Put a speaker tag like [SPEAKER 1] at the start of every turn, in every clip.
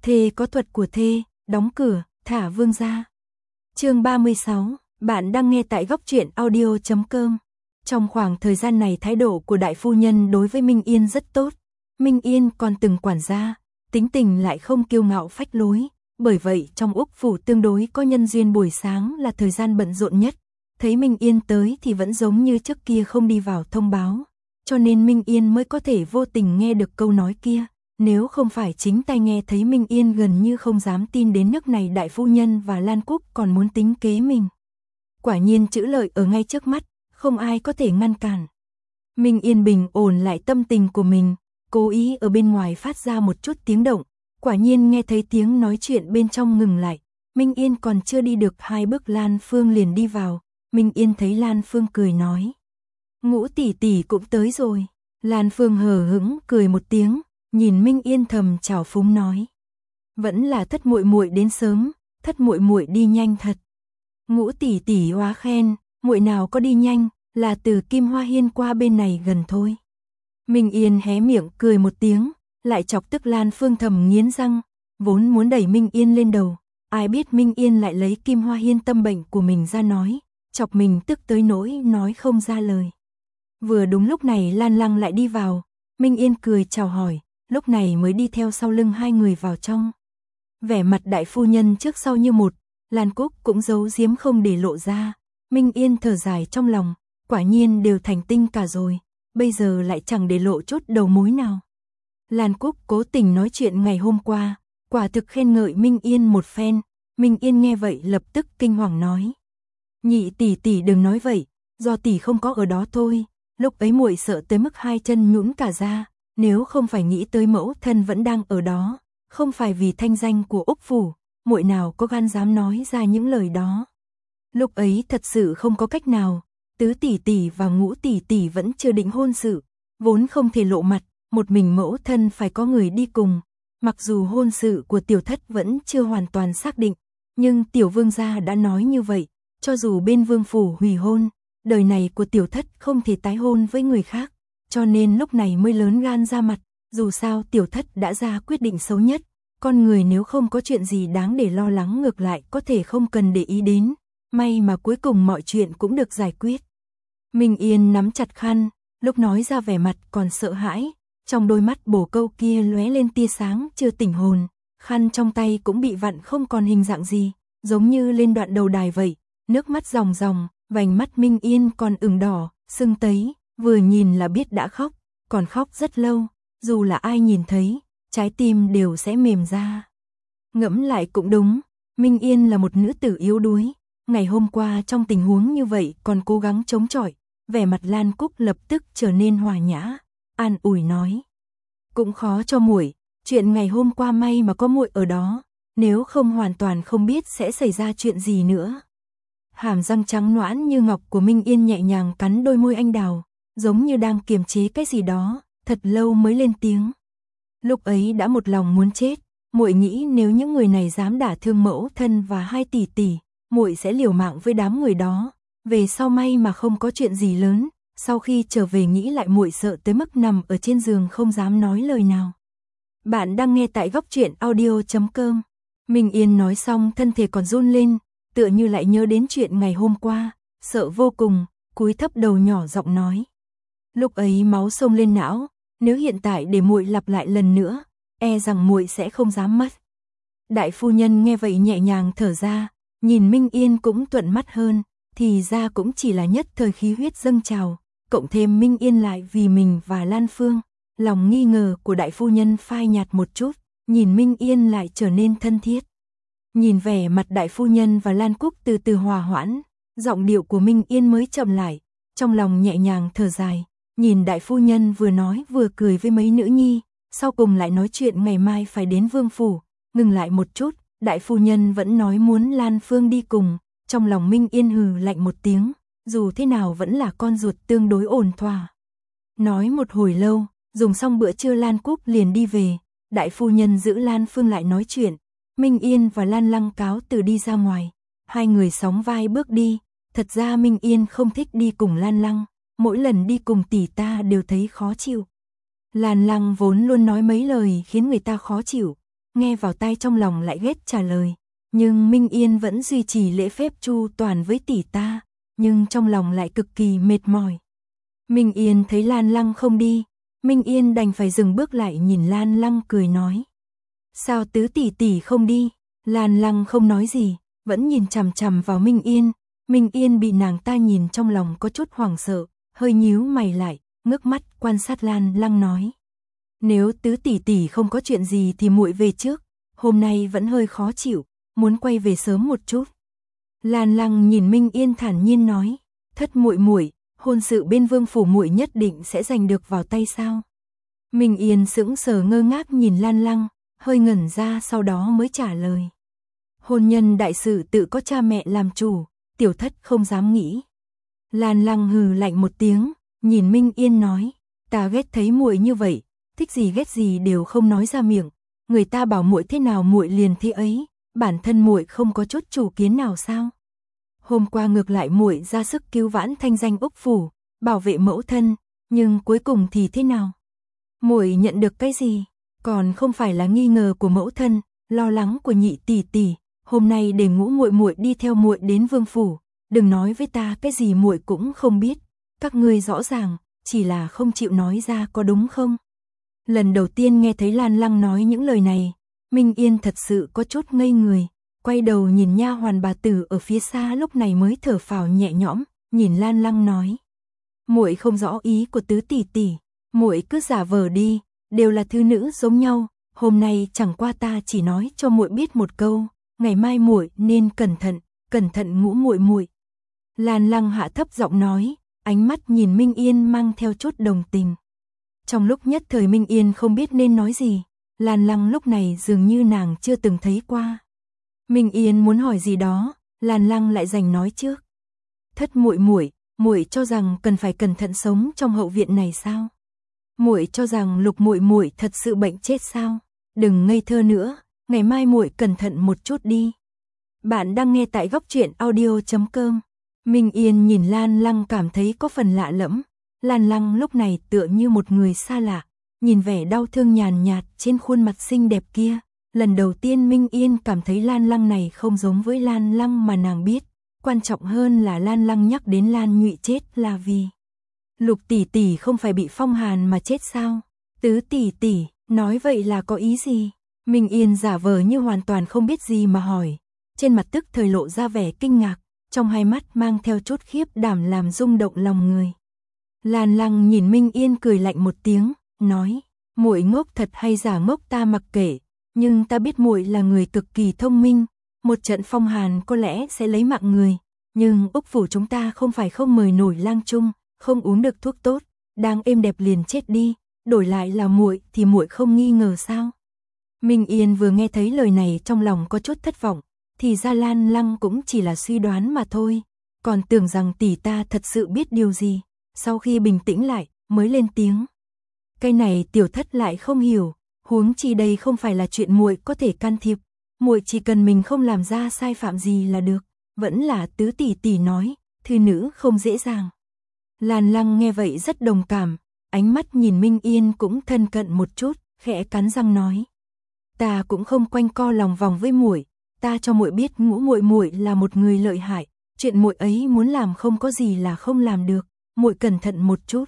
[SPEAKER 1] Thê có thuật của thê, đóng cửa, thả vương ra. Chương 36, bạn đang nghe tại góc truyện audio.com. Trong khoảng thời gian này thái độ của đại phu nhân đối với Minh Yên rất tốt. Minh Yên còn từng quản gia, tính tình lại không kiêu ngạo phách lối. Bởi vậy trong Úc phủ tương đối có nhân duyên, buổi sáng là thời gian bận rộn nhất. Thấy Minh Yên tới thì vẫn giống như trước kia không đi vào thông báo. Cho nên Minh Yên mới có thể vô tình nghe được câu nói kia. Nếu không phải chính tai nghe thấy, Minh Yên gần như không dám tin đến nước này đại phu nhân và Lan Cúc còn muốn tính kế mình. Quả nhiên chữ lợi ở ngay trước mắt, không ai có thể ngăn cản. Minh Yên bình ổn lại tâm tình của mình, cố ý ở bên ngoài phát ra một chút tiếng động. Quả nhiên nghe thấy tiếng nói chuyện bên trong ngừng lại. Minh Yên còn chưa đi được 2 bước Lan Phương liền đi vào. Minh Yên thấy Lan Phương cười nói: Ngũ tỷ tỷ cũng tới rồi. Lan Phương hờ hững cười một tiếng, nhìn Minh Yên thầm trào phúng nói: Vẫn là Thất muội muội đến sớm, Thất muội muội đi nhanh thật. Ngũ tỷ tỷ hóa khen, muội nào có đi nhanh, là từ Kim Hoa Hiên qua bên này gần thôi. Minh Yên hé miệng cười một tiếng, lại chọc tức Lan Phương thầm nghiến răng, vốn muốn đẩy Minh Yên lên đầu, ai biết Minh Yên lại lấy Kim Hoa Hiên tâm bệnh của mình ra nói, chọc mình tức tới nỗi nói không ra lời. Vừa đúng lúc này Lan Lăng lại đi vào, Minh Yên cười chào hỏi, lúc này mới đi theo sau lưng hai người vào trong. Vẻ mặt đại phu nhân trước sau như một, Lan Cúc cũng giấu giếm không để lộ ra. Minh Yên thở dài trong lòng, quả nhiên đều thành tinh cả rồi, bây giờ lại chẳng để lộ chút đầu mối nào. Lan Cúc cố tình nói chuyện ngày hôm qua, quả thực khen ngợi Minh Yên một phen. Minh Yên nghe vậy lập tức kinh hoàng nói: Nhị tỷ tỷ đừng nói vậy, do tỷ không có ở đó thôi. Lúc ấy muội sợ tới mức hai chân nhũn cả ra, nếu không phải nghĩ tới mẫu thân vẫn đang ở đó, không phải vì thanh danh của Úc phủ, muội nào có gan dám nói ra những lời đó. Lúc ấy thật sự không có cách nào, Tứ tỷ tỷ và Ngũ tỷ tỷ vẫn chưa định hôn sự, vốn không thể lộ mặt, một mình mẫu thân phải có người đi cùng. Mặc dù hôn sự của tiểu thất vẫn chưa hoàn toàn xác định, nhưng tiểu vương gia đã nói như vậy, cho dù bên vương phủ hủy hôn, đời này của tiểu thất không thể tái hôn với người khác, cho nên lúc này mới lớn gan ra mặt. Dù sao tiểu thất đã ra quyết định xấu nhất, con người nếu không có chuyện gì đáng để lo lắng ngược lại có thể không cần để ý đến. May mà cuối cùng mọi chuyện cũng được giải quyết. Minh Yên nắm chặt khăn, lúc nói ra vẻ mặt còn sợ hãi, trong đôi mắt bổ câu kia lóe lên tia sáng chưa tỉnh hồn, khăn trong tay cũng bị vặn không còn hình dạng gì, giống như lên đoạn đầu đài vậy, nước mắt ròng ròng, vành mắt Minh Yên còn ửng đỏ, sưng tấy, vừa nhìn là biết đã khóc, còn khóc rất lâu, dù là ai nhìn thấy, trái tim đều sẽ mềm ra. Ngẫm lại cũng đúng, Minh Yên là một nữ tử yếu đuối, ngày hôm qua trong tình huống như vậy còn cố gắng chống chọi, vẻ mặt Lan Cúc lập tức trở nên hòa nhã, an ủi nói: Cũng khó cho muội, chuyện ngày hôm qua may mà có muội ở đó, nếu không hoàn toàn không biết sẽ xảy ra chuyện gì nữa. Hàm răng trắng nõn như ngọc của Minh Yên nhẹ nhàng cắn đôi môi anh đào, giống như đang kiềm chế cái gì đó, thật lâu mới lên tiếng. Lúc ấy đã một lòng muốn chết, muội nghĩ nếu những người này dám đả thương mẫu thân và hai tỷ tỷ, muội sẽ liều mạng với đám người đó. Về sau may mà không có chuyện gì lớn, sau khi trở về nghĩ lại muội sợ tới mức nằm ở trên giường không dám nói lời nào. Bạn đang nghe tại góc truyện audio.com. Minh Yên nói xong thân thể còn run lên, tựa như lại nhớ đến chuyện ngày hôm qua, sợ vô cùng, cúi thấp đầu nhỏ giọng nói: Lúc ấy máu xông lên não, nếu hiện tại để muội lặp lại lần nữa, e rằng muội sẽ không dám mất. Đại phu nhân nghe vậy nhẹ nhàng thở ra, nhìn Minh Yên cũng thuận mắt hơn, thì ra cũng chỉ là nhất thời khí huyết dâng trào, cộng thêm Minh Yên lại vì mình và Lan Phương, lòng nghi ngờ của đại phu nhân phai nhạt một chút, nhìn Minh Yên lại trở nên thân thiết. Nhìn vẻ mặt đại phu nhân và Lan Cúc từ từ hòa hoãn, giọng điệu của Minh Yên mới chậm lại, trong lòng nhẹ nhàng thở dài, nhìn đại phu nhân vừa nói vừa cười với mấy nữ nhi, sau cùng lại nói chuyện ngày mai phải đến vương phủ. Ngừng lại một chút, đại phu nhân vẫn nói muốn Lan Phương đi cùng, trong lòng Minh Yên hừ lạnh một tiếng, dù thế nào vẫn là con ruột tương đối ổn thỏa. Nói một hồi lâu, dùng xong bữa trưa Lan Cúc liền đi về, đại phu nhân giữ Lan Phương lại nói chuyện, Minh Yên và Lan Lăng cáo từ đi ra ngoài, hai người sóng vai bước đi, thật ra Minh Yên không thích đi cùng Lan Lăng, mỗi lần đi cùng tỷ ta đều thấy khó chịu. Lan Lăng vốn luôn nói mấy lời khiến người ta khó chịu, nghe vào tai trong lòng lại ghét trả lời. Nhưng Minh Yên vẫn duy trì lễ phép chu toàn với tỷ ta, nhưng trong lòng lại cực kỳ mệt mỏi. Minh Yên thấy Lan Lăng không đi, Minh Yên đành phải dừng bước lại nhìn Lan Lăng cười nói. Sao tứ tỷ tỷ không đi? Lan Lăng không nói gì, vẫn nhìn chằm chằm vào Minh Yên. Minh Yên bị nàng ta nhìn trong lòng có chút hoảng sợ, hơi nhíu mày lại, ngước mắt quan sát Lan Lăng nói. Nếu tứ tỷ tỷ không có chuyện gì thì muội về trước, hôm nay vẫn hơi khó chịu, muốn quay về sớm một chút. Lan Lăng nhìn Minh Yên thản nhiên nói, thất muội muội, hôn sự bên vương phủ muội nhất định sẽ giành được vào tay sao? Minh Yên sững sờ ngơ ngác nhìn Lan Lăng, hơi ngẩn ra sau đó mới trả lời. Hôn nhân đại sự tự có cha mẹ làm chủ, tiểu thất không dám nghĩ. Lan Lăng hừ lạnh một tiếng, nhìn Minh Yên nói, ta ghét thấy muội như vậy, thích gì ghét gì đều không nói ra miệng, người ta bảo muội thế nào muội liền thế ấy, bản thân muội không có chút chủ kiến nào sao? Hôm qua ngược lại muội ra sức cứu vãn thanh danh Úc phủ, bảo vệ mẫu thân, nhưng cuối cùng thì thế nào? Muội nhận được cái gì? Còn không phải là nghi ngờ của mẫu thân, lo lắng của nhị tỷ tỷ, hôm nay để Ngũ muội muội đi theo muội đến vương phủ, đừng nói với ta cái gì muội cũng không biết, các ngươi rõ ràng, chỉ là không chịu nói ra có đúng không? Lần đầu tiên nghe thấy Lan Lăng nói những lời này, Minh Yên thật sự có chút ngây người, quay đầu nhìn nha hoàn bà tử ở phía xa lúc này mới thở phào nhẹ nhõm, nhìn Lan Lăng nói: "Muội không rõ ý của tứ tỷ tỷ, muội cứ giả vờ đi, đều là thư nữ giống nhau, hôm nay chẳng qua ta chỉ nói cho muội biết một câu, ngày mai muội nên cẩn thận Ngũ muội muội." Lan Lăng hạ thấp giọng nói, ánh mắt nhìn Minh Yên mang theo chút đồng tình. Trong lúc nhất thời Minh Yên không biết nên nói gì, Lan Lăng lúc này dường như nàng chưa từng thấy qua. Minh Yên muốn hỏi gì đó, Lan Lăng lại giành nói trước. "Thất muội muội, muội cho rằng cần phải cẩn thận sống trong hậu viện này sao? Muội cho rằng Lục muội muội thật sự bệnh chết sao? Đừng ngây thơ nữa, ngày mai muội cẩn thận một chút đi." Bạn đang nghe tại góc truyện audio.com. Minh Yên nhìn Lan Lăng cảm thấy có phần lạ lẫm. Lan Lăng lúc này tựa như một người xa lạ, nhìn vẻ đau thương nhàn nhạt trên khuôn mặt xinh đẹp kia. Lần đầu tiên Minh Yên cảm thấy Lan Lăng này không giống với Lan Lăng mà nàng biết. Quan trọng hơn là Lan Lăng nhắc đến Lan Nhụy chết là vì Lục tỷ tỷ không phải bị phong hàn mà chết sao? Tứ tỷ tỷ, nói vậy là có ý gì? Minh Yên giả vờ như hoàn toàn không biết gì mà hỏi. Trên mặt tức thời lộ ra vẻ kinh ngạc, trong hai mắt mang theo chút khiếp đảm làm rung động lòng người. Lan Lăng nhìn Minh Yên cười lạnh một tiếng, nói: "Muội ngốc thật hay giả ngốc ta mặc kệ, nhưng ta biết muội là người cực kỳ thông minh, một trận phong hàn có lẽ sẽ lấy mạng người, nhưng Úc phủ chúng ta không phải không mời nổi lang chung, không uống được thuốc tốt, đang êm đẹp liền chết đi, đổi lại là muội thì muội không nghi ngờ sao?" Minh Yên vừa nghe thấy lời này trong lòng có chút thất vọng, thì ra Lan Lăng cũng chỉ là suy đoán mà thôi, còn tưởng rằng tỷ ta thật sự biết điều gì. Sau khi bình tĩnh lại, mới lên tiếng. "Cái này tiểu thất lại không hiểu, huống chi đây không phải là chuyện muội có thể can thiệp, muội chỉ cần mình không làm ra sai phạm gì là được, vẫn là tứ tỷ tỷ nói, thư nữ không dễ dàng." Lan Lăng nghe vậy rất đồng cảm, ánh mắt nhìn Minh Yên cũng thân cận một chút, khẽ cắn răng nói: "Ta cũng không quanh co lòng vòng với muội, ta cho muội biết Ngũ muội muội là một người lợi hại, chuyện muội ấy muốn làm không có gì là không làm được, muội cẩn thận một chút.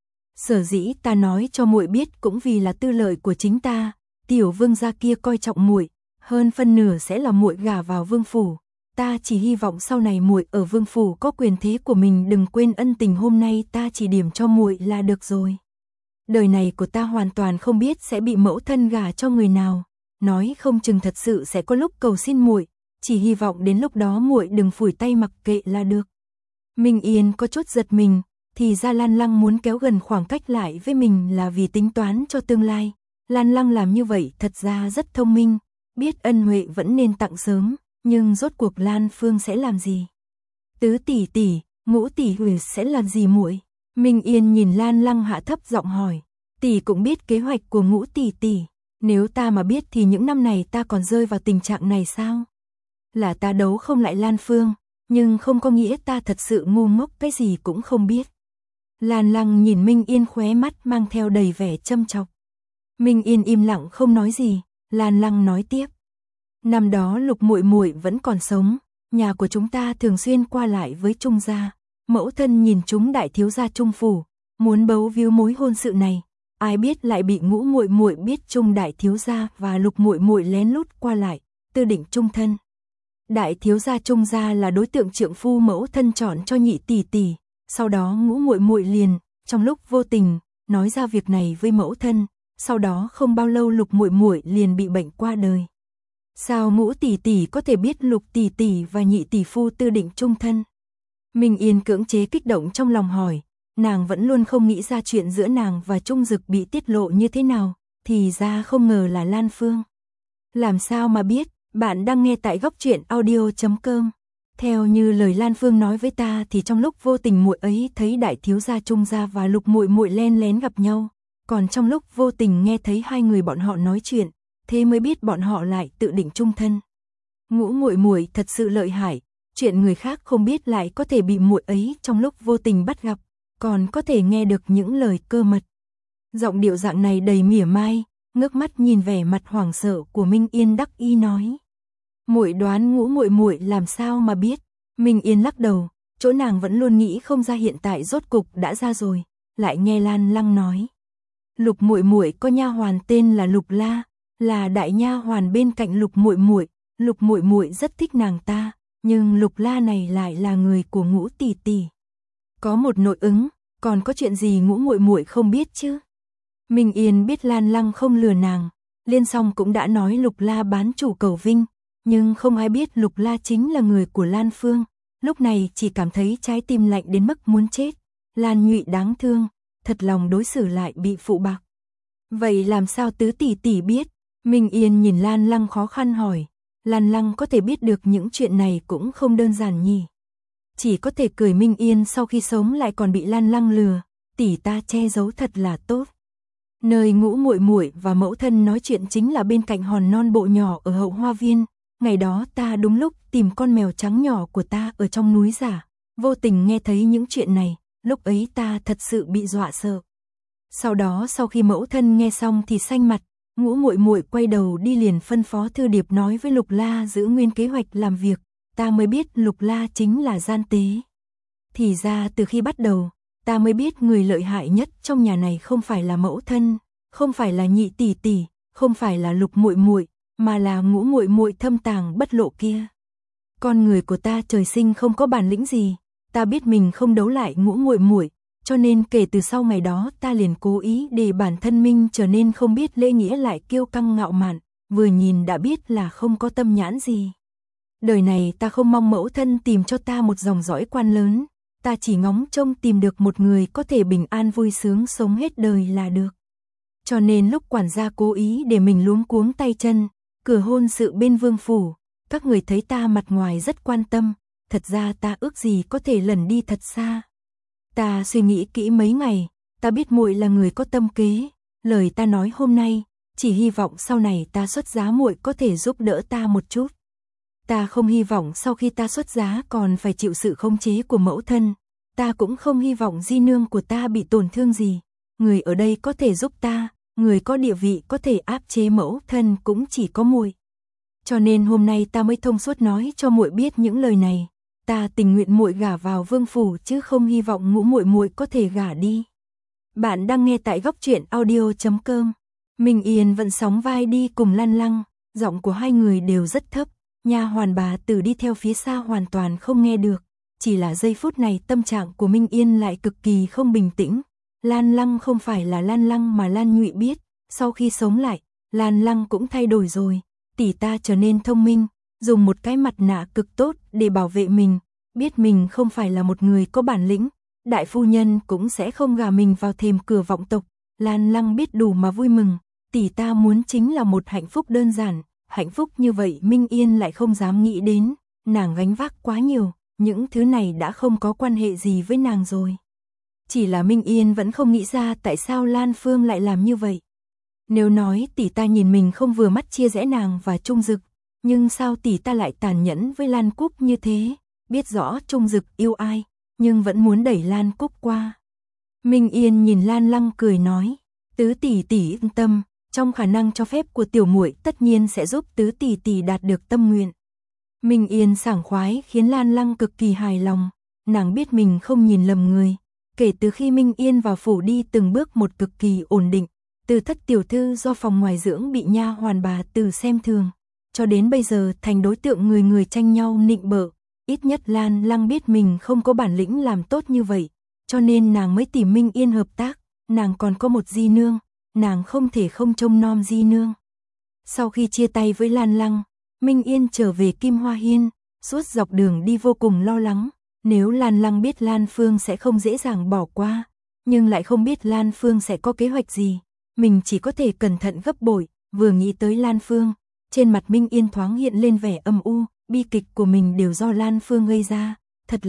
[SPEAKER 1] Sở dĩ ta nói cho muội biết cũng vì là tư lợi của chính ta, tiểu vương gia kia coi trọng muội, hơn phân nửa sẽ là muội gả vào vương phủ, ta chỉ hy vọng sau này muội ở vương phủ có quyền thế của mình, đừng quên ân tình hôm nay ta chỉ điểm cho muội là được rồi. Đời này của ta hoàn toàn không biết sẽ bị mẫu thân gả cho người nào, nói không chừng thật sự sẽ có lúc cầu xin muội, chỉ hy vọng đến lúc đó muội đừng phủi tay mặc kệ là được." Minh Yên có chút giật mình, thì ra Lan Lăng muốn kéo gần khoảng cách lại với mình là vì tính toán cho tương lai. Lan Lăng làm như vậy thật ra rất thông minh, biết ân huệ vẫn nên tặng sớm, nhưng rốt cuộc Lan Phương sẽ làm gì? Tứ tỷ tỷ, Ngũ tỷ tỷ sẽ làm gì muội? Minh Yên nhìn Lan Lăng hạ thấp giọng hỏi. "Tỷ cũng biết kế hoạch của Ngũ tỷ tỷ, nếu ta mà biết thì những năm này ta còn rơi vào tình trạng này sao? Là ta đấu không lại Lan Phương, nhưng không có nghĩa ta thật sự ngu ngốc cái gì cũng không biết." Lan Lăng nhìn Minh Yên khóe mắt mang theo đầy vẻ châm chọc. Minh Yên im lặng không nói gì, Lan Lăng nói tiếp. Năm đó Lục muội muội vẫn còn sống, nhà của chúng ta thường xuyên qua lại với Trung gia, mẫu thân nhìn chúng đại thiếu gia Trung phủ, muốn bấu víu mối hôn sự này, ai biết lại bị Ngũ muội muội biết Trung đại thiếu gia và Lục muội muội lén lút qua lại, tư định chung thân. Đại thiếu gia Trung gia là đối tượng trượng phu mẫu thân chọn cho nhị tỷ tỷ, sau đó Ngũ muội muội liền, trong lúc vô tình, nói ra việc này với mẫu thân, sau đó không bao lâu Lục muội muội liền bị bệnh qua đời. Sao Ngũ tỷ tỷ có thể biết Lục tỷ tỷ và nhị tỷ phu tư định chung thân? Minh Yên cưỡng chế kích động trong lòng hỏi, nàng vẫn luôn không nghĩ ra chuyện giữa nàng và Trung Dực bị tiết lộ như thế nào, thì ra không ngờ là Lan Phương. Làm sao mà biết, bạn đang nghe tại góc truyện audio.com. Theo như lời Lan Phương nói với ta thì trong lúc vô tình muội ấy thấy đại thiếu gia Trung gia và Lục muội muội len lén gặp nhau, còn trong lúc vô tình nghe thấy hai người bọn họ nói chuyện, thế mới biết bọn họ lại tự định chung thân. Ngũ muội muội thật sự lợi hại, chuyện người khác không biết lại có thể bị muội ấy trong lúc vô tình bắt gặp, còn có thể nghe được những lời cơ mật. Giọng điệu dạng này đầy mỉa mai, ngước mắt nhìn vẻ mặt hoảng sợ của Minh Yên đắc ý nói. Muội đoán Ngũ muội muội làm sao mà biết? Minh Yên lắc đầu, chỗ nàng vẫn luôn nghĩ không ra hiện tại rốt cục đã ra rồi, lại nghe Lan Lăng nói. Lục muội muội có nha hoàn tên là Lục La, là đại nha hoàn bên cạnh Lục muội muội rất thích nàng ta, nhưng Lục La này lại là người của Ngũ tỷ tỷ. Có một nội ứng, còn có chuyện gì Ngũ muội muội không biết chứ? Minh Yên biết Lan Lăng không lừa nàng, liên song cũng đã nói Lục La bán chủ cầu vinh, nhưng không ai biết Lục La chính là người của Lan Phương, lúc này chỉ cảm thấy trái tim lạnh đến mức muốn chết. Lan Nhụy đáng thương, thật lòng đối xử lại bị phụ bạc. Vậy làm sao tứ tỷ tỷ biết? Minh Yên nhìn Lan Lăng khó khăn hỏi. Lan Lăng có thể biết được những chuyện này cũng không đơn giản nhỉ. Chỉ có thể cười. Minh Yên sau khi sống lại còn bị Lan Lăng lừa, tỷ ta che giấu thật là tốt. Nơi Ngũ muội muội và mẫu thân nói chuyện chính là bên cạnh hòn non bộ nhỏ ở hậu hoa viên. Ngày đó ta đúng lúc tìm con mèo trắng nhỏ của ta ở trong núi giả, vô tình nghe thấy những chuyện này, lúc ấy ta thật sự bị dọa sợ. Sau đó sau khi mẫu thân nghe xong thì xanh mặt, Ngũ muội muội quay đầu đi liền phân phó Thư Điệp nói với Lục La giữ nguyên kế hoạch làm việc, ta mới biết Lục La chính là gian tế. Thì ra từ khi bắt đầu, ta mới biết người lợi hại nhất trong nhà này không phải là mẫu thân, không phải là nhị tỷ tỷ, không phải là Lục muội muội, mà là Ngũ muội muội thâm tàng bất lộ kia. Con người của ta trời sinh không có bản lĩnh gì, ta biết mình không đấu lại Ngũ muội muội, cho nên kể từ sau ngày đó ta liền cố ý để bản thân mình trở nên không biết lễ nghĩa lại kiêu căng ngạo mạn, vừa nhìn đã biết là không có tâm nhãn gì. Đời này ta không mong mẫu thân tìm cho ta một dòng dõi quan lớn, ta chỉ ngóng trông tìm được một người có thể bình an vui sướng sống hết đời là được. Cho nên lúc quản gia cố ý để mình luống cuống tay chân, cửa hôn sự bên vương phủ, các người thấy ta mặt ngoài rất quan tâm, thật ra ta ước gì có thể lẩn đi thật xa. Ta suy nghĩ kỹ mấy ngày, ta biết muội là người có tâm kế, lời ta nói hôm nay, chỉ hy vọng sau này ta xuất giá muội có thể giúp đỡ ta một chút. Ta không hy vọng sau khi ta xuất giá còn phải chịu sự khống chế của mẫu thân, ta cũng không hy vọng di nương của ta bị tổn thương gì, người ở đây có thể giúp ta, người có địa vị có thể áp chế mẫu thân cũng chỉ có muội. Cho nên hôm nay ta mới thông suốt nói cho muội biết những lời này. Ta tình nguyện muội gả vào vương phủ chứ không hy vọng Ngũ muội muội có thể gả đi. Bạn đang nghe tại góc truyện audio.com. Minh Yên vẫn sóng vai đi cùng Lan Lăng, giọng của hai người đều rất thấp, nha hoàn bà Tử đi theo phía xa hoàn toàn không nghe được, chỉ là giây phút này tâm trạng của Minh Yên lại cực kỳ không bình tĩnh. Lan Lăng không phải là Lan Lăng mà Lan Nhụy biết, sau khi sống lại, Lan Lăng cũng thay đổi rồi, tỷ ta trở nên thông minh, dùng một cái mặt nạ cực tốt để bảo vệ mình, biết mình không phải là một người có bản lĩnh, đại phu nhân cũng sẽ không gả mình vào thềm cửa vọng tộc. Lan Lăng biết đủ mà vui mừng, tỷ ta muốn chính là một hạnh phúc đơn giản, hạnh phúc như vậy Minh Yên lại không dám nghĩ đến, nàng gánh vác quá nhiều, những thứ này đã không có quan hệ gì với nàng rồi. Chỉ là Minh Yên vẫn không nghĩ ra tại sao Lan Phương lại làm như vậy. Nếu nói tỷ ta nhìn mình không vừa mắt chia rẽ nàng và Trung Dực, nhưng sao tỷ ta lại tàn nhẫn với Lan Cúc như thế, biết rõ Trung Dực yêu ai, nhưng vẫn muốn đẩy Lan Cúc qua. Minh Yên nhìn Lan Lăng cười nói, tứ tỷ tỷ yên tâm, Trong khả năng cho phép của tiểu muội tất nhiên sẽ giúp tứ tỷ tỷ đạt được tâm nguyện. Minh Yên sảng khoái khiến Lan Lăng cực kỳ hài lòng, nàng biết mình không nhìn lầm người. Kể từ khi Minh Yên vào phủ đi từng bước một cực kỳ ổn định, từ thất tiểu thư do phòng ngoài dưỡng bị nha hoàn bà Từ xem thường, cho đến bây giờ thành đối tượng người người tranh nhau nịnh bợ, ít nhất Lan Lăng biết mình không có bản lĩnh làm tốt như vậy, cho nên nàng mới tìm Minh Yên hợp tác, nàng còn có một di nương, nàng không thể không trông nom di nương. Sau khi chia tay với Lan Lăng, Minh Yên trở về Kim Hoa Hiên, suốt dọc đường đi vô cùng lo lắng, nếu Lan Lăng biết Lan Phương sẽ không dễ dàng bỏ qua, nhưng lại không biết Lan Phương sẽ có kế hoạch gì, mình chỉ có thể cẩn thận gấp bội, vừa nghĩ tới Lan Phương, trên mặt Minh Yên thoáng hiện lên vẻ âm u, bi kịch của mình đều do Lan Phương gây ra, thật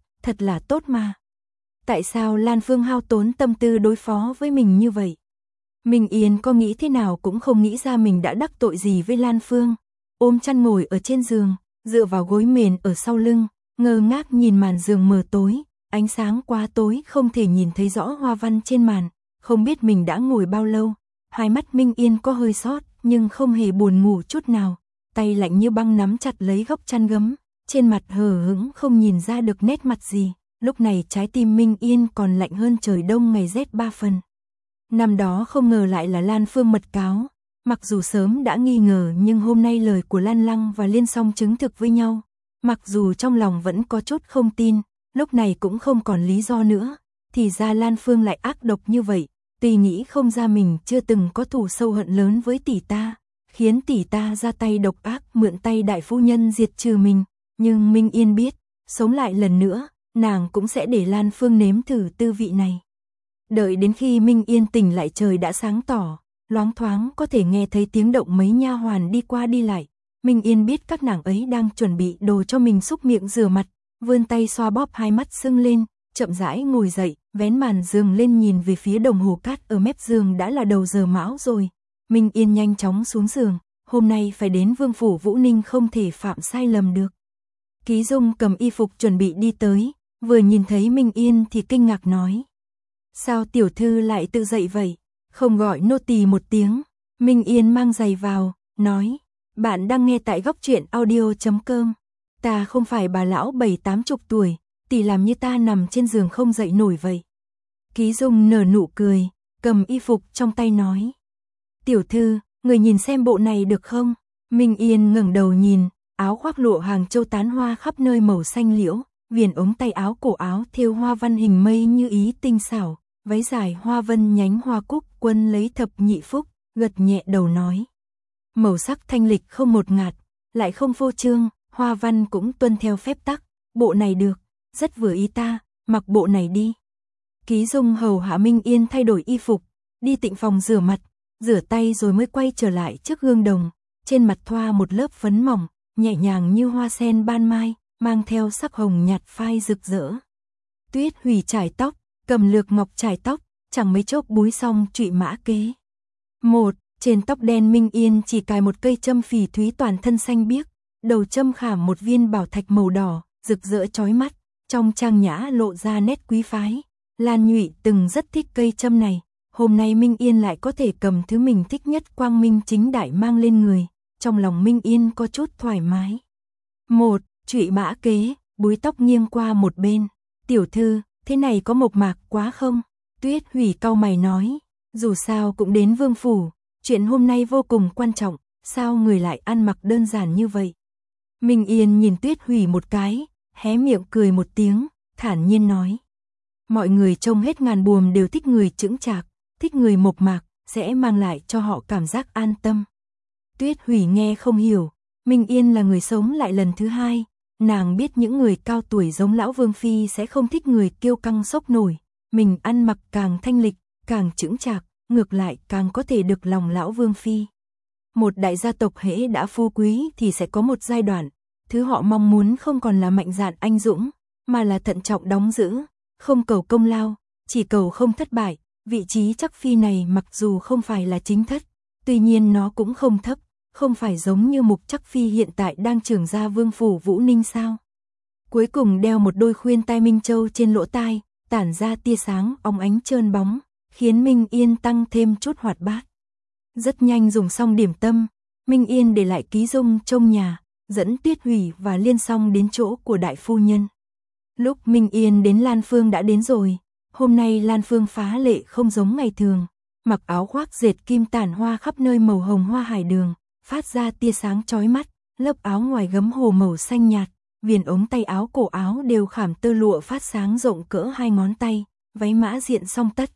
[SPEAKER 1] là tốt mà. Tại sao Lan Phương hao tốn tâm tư đối phó với mình như vậy? Minh Yên có nghĩ thế nào cũng không nghĩ ra mình đã đắc tội gì với Lan Phương. Ôm chăn ngồi ở trên giường, dựa vào gối mền ở sau lưng, ngơ ngác nhìn màn giường mờ tối, ánh sáng quá tối không thể nhìn thấy rõ hoa văn trên màn, không biết mình đã ngồi bao lâu. Hai mắt Minh Yên có hơi sót, nhưng không hề buồn ngủ chút nào, tay lạnh như băng nắm chặt lấy góc chăn gấm, trên mặt hờ hững không nhìn ra được nét mặt gì. Lúc này trái tim Minh Yên còn lạnh hơn trời đông ngày rét 3 phần. Năm đó không ngờ lại là Lan Phương mật cáo, mặc dù sớm đã nghi ngờ nhưng hôm nay lời của Lan Lăng và Liên Song chứng thực với nhau, mặc dù trong lòng vẫn có chút không tin, lúc này cũng không còn lý do nữa, thì ra Lan Phương lại ác độc như vậy, tuy nghĩ không ra mình chưa từng có thù sâu hận lớn với tỷ ta, khiến tỷ ta ra tay độc ác mượn tay đại phu nhân diệt trừ mình, nhưng Minh Yên biết, sống lại lần nữa, nàng cũng sẽ để Lan Phương nếm thử tư vị này. Đợi đến khi Minh Yên tỉnh lại trời đã sáng tỏ, loáng thoáng có thể nghe thấy tiếng động mấy nha hoàn đi qua đi lại. Minh Yên biết các nàng ấy đang chuẩn bị đồ cho mình xúc miệng rửa mặt, vươn tay xoa bóp hai mắt sưng lên, chậm rãi ngồi dậy, vén màn giường lên nhìn về phía đồng hồ cát ở mép giường đã là đầu giờ mão rồi. Minh Yên nhanh chóng xuống giường, hôm nay phải đến Vương phủ Vũ Ninh không thể phạm sai lầm được. Ký Dung cầm y phục chuẩn bị đi tới, vừa nhìn thấy Minh Yên thì kinh ngạc nói. Sao tiểu thư lại tự dậy vậy, không gọi nô tỳ một tiếng? Minh Yên mang giày vào, nói, bạn đang nghe tại góc truyện audio.com. Ta không phải bà lão 70-80 tuổi, tỷ làm như ta nằm trên giường không dậy nổi vậy. Ký Dung nở nụ cười, cầm y phục trong tay nói. Tiểu thư, người nhìn xem bộ này được không? Minh Yên ngẩng đầu nhìn, áo khoác lụa Hàng Châu tán hoa khắp nơi màu xanh liễu, viền ống tay áo cổ áo thêu hoa văn hình mây như ý tinh xảo, váy dài hoa vân nhánh hoa cúc quân lấy thập nhị phúc, gật nhẹ đầu nói. Màu sắc thanh lịch không một ngạt, lại không phô trương, hoa văn cũng tuân theo phép tắc, bộ này được, rất vừa ý ta, mặc bộ này đi. Ký Dung hầu hạ Minh Yên thay đổi y phục, đi tịnh phòng rửa mặt, rửa tay rồi mới quay trở lại trước gương đồng, trên mặt thoa một lớp phấn mỏng, nhẹ nhàng như hoa sen ban mai, mang theo sắc hồng nhạt phai rực rỡ. Tuyết Hủy chải tóc, cầm lược ngọc chải tóc, chẳng mấy chốc búi xong trụy mã kế. Trên tóc đen Minh Yên chỉ cài một cây châm phỉ thúy toàn thân xanh biếc, đầu châm khảm một viên bảo thạch màu đỏ, rực rỡ chói mắt, trong trang nhã lộ ra nét quý phái. Lan Nhụy từng rất thích cây châm này, hôm nay Minh Yên lại có thể cầm thứ mình thích nhất quang minh chính đại mang lên người, trong lòng Minh Yên có chút thoải mái. Trụy mã kế, búi tóc nghiêng qua một bên. Tiểu thư, thế này có mộc mạc quá không? Tuyết Hủy cau mày nói, dù sao cũng đến vương phủ, chuyện hôm nay vô cùng quan trọng, sao người lại ăn mặc đơn giản như vậy? Minh Yên nhìn Tuyết Hủy một cái, hé miệng cười một tiếng, thản nhiên nói. Mọi người trông hết ngàn buồm đều thích người chững chạc, thích người mộc mạc, sẽ mang lại cho họ cảm giác an tâm. Tuyết Hủy nghe không hiểu, Minh Yên là người sống lại lần thứ hai, nàng biết những người cao tuổi giống lão Vương Phi sẽ không thích người kiêu căng sốc nổi, mình ăn mặc càng thanh lịch, càng chững chạc, ngược lại càng có thể được lòng lão Vương Phi. Một đại gia tộc hễ đã phú quý thì sẽ có một giai đoạn, thứ họ mong muốn không còn là mạnh dạn anh dũng, mà là thận trọng đóng giữ, không cầu công lao, chỉ cầu không thất bại. Vị trí chắc phi này mặc dù không phải là chính thất, tuy nhiên nó cũng không thấp, không phải giống như mục chắc phi hiện tại đang trưởng ra vương phủ Vũ Ninh sao. Cuối cùng đeo một đôi khuyên tai Minh Châu trên lỗ tai, tản ra tia sáng óng ánh trơn bóng, khiến Minh Yên tăng thêm chút hoạt bát. Rất nhanh dùng xong điểm tâm, Minh Yên để lại Ký Dung trông nhà, dẫn Tuyết Hủy và Liên Song đến chỗ của đại phu nhân. Lúc Minh Yên đến, Lan Phương đã đến rồi. Hôm nay Lan Phương phá lệ không giống ngày thường, mặc áo khoác dệt kim tản hoa khắp nơi màu hồng hoa hải đường, phát ra tia sáng chói mắt, lớp áo ngoài gấm hồ màu xanh nhạt, viền ống tay áo cổ áo đều khảm tơ lụa phát sáng rộng cỡ 2 ngón tay, váy mã diện song tất.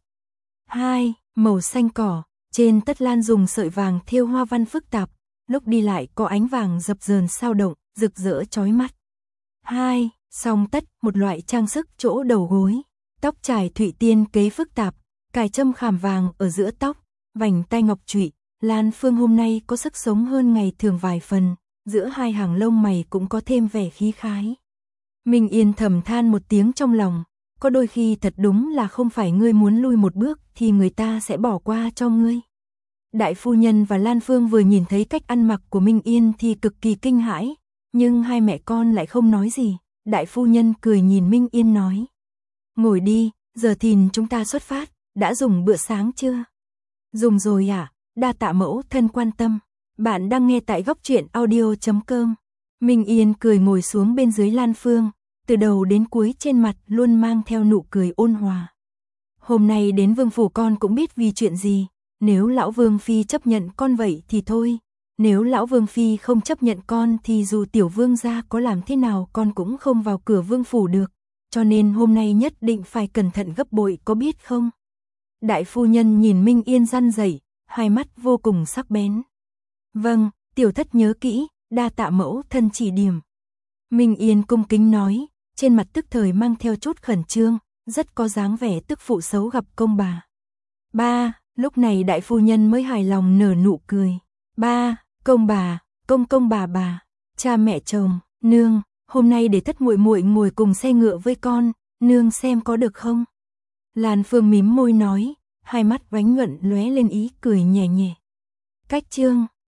[SPEAKER 1] 2. Màu xanh cỏ, trên tất lan dùng sợi vàng thêu hoa văn phức tạp, lúc đi lại có ánh vàng dập dờn sao động, rực rỡ chói mắt. 2. Song tất, một loại trang sức chỗ đầu gối, tóc trải thụy tiên kế phức tạp, cài châm khảm vàng ở giữa tóc, vành tai ngọc trụy. Lan Phương hôm nay có sức sống hơn ngày thường vài phần, giữa hai hàng lông mày cũng có thêm vẻ khí khái. Minh Yên thầm than một tiếng trong lòng, có đôi khi thật đúng là không phải ngươi muốn lui một bước thì người ta sẽ bỏ qua cho ngươi. Đại phu nhân và Lan Phương vừa nhìn thấy cách ăn mặc của Minh Yên thì cực kỳ kinh hãi, nhưng hai mẹ con lại không nói gì. Đại phu nhân cười nhìn Minh Yên nói: "Ngồi đi, giờ thìn chúng ta xuất phát, đã dùng bữa sáng chưa?" "Dùng rồi ạ, đa tạ mẫu thân quan tâm." Bạn đang nghe tại Góc Truyện Audio.com. Minh Yên cười ngồi xuống bên dưới Lan Phương, từ đầu đến cuối trên mặt luôn mang theo nụ cười ôn hòa. "Hôm nay đến vương phủ con cũng biết vì chuyện gì, nếu lão vương phi chấp nhận con vậy thì thôi, nếu lão vương phi không chấp nhận con thì dù tiểu vương gia có làm thế nào con cũng không vào cửa vương phủ được, cho nên hôm nay nhất định phải cẩn thận gấp bội, có biết không?" Đại phu nhân nhìn Minh Yên răn rẩy, hai mắt vô cùng sắc bén. "Vâng, tiểu thất nhớ kỹ, đa tạ mẫu thân chỉ điểm." Minh Yên cung kính nói, trên mặt tức thời mang theo chút khẩn trương, rất có dáng vẻ tức phụ xấu gặp công bà. "Ba." Lúc này đại phu nhân mới hài lòng nở nụ cười. "Ba, công bà, công bà, cha mẹ chồng, nương, hôm nay để thất muội muội ngồi cùng xe ngựa với con, nương xem có được không?" Lan Phương mím môi nói, hai mắt vánh nhuận lóe lên ý cười nhẹ nhẹ. Cách chương